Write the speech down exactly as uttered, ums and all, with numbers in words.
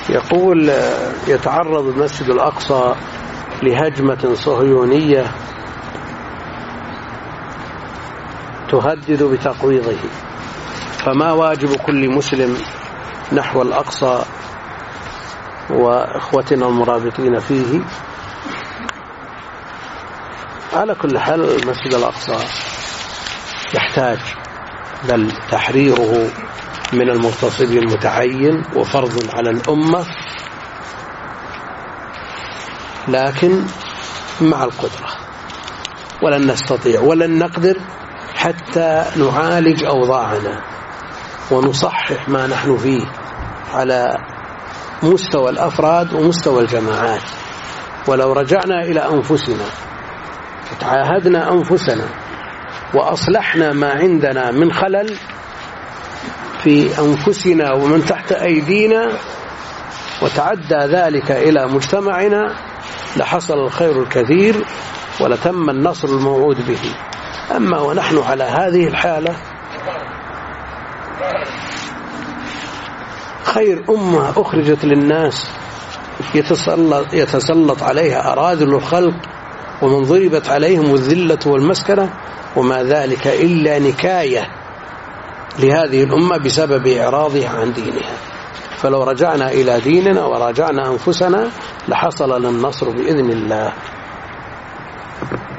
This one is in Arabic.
يقول يتعرض المسجد الأقصى لهجمة صهيونية تهدد بتقويضه، فما واجب كل مسلم نحو الأقصى وإخوتنا المرابطين فيه؟ على كل حال المسجد الأقصى يحتاج بل تحريره من المغتصبين المتعين وفرض على الأمة، لكن مع القدرة، ولن نستطيع ولن نقدر حتى نعالج أوضاعنا ونصحح ما نحن فيه على مستوى الأفراد ومستوى الجماعات. ولو رجعنا إلى أنفسنا وتعاهدنا أنفسنا وأصلحنا ما عندنا من خلل في أنفسنا ومن تحت أيدينا وتعدى ذلك إلى مجتمعنا لحصل الخير الكثير ولتم النصر الموعود به. أما ونحن على هذه الحالة خير أمة أخرجت للناس يتسلط, يتسلط عليها أراذل الخلق ومن ضربت عليهم الذلة والمسكنة، وما ذلك إلا نكاية لهذه الأمة بسبب إعراضها عن دينها. فلو رجعنا إلى ديننا وراجعنا أنفسنا لحصل لنا النصر بإذن الله.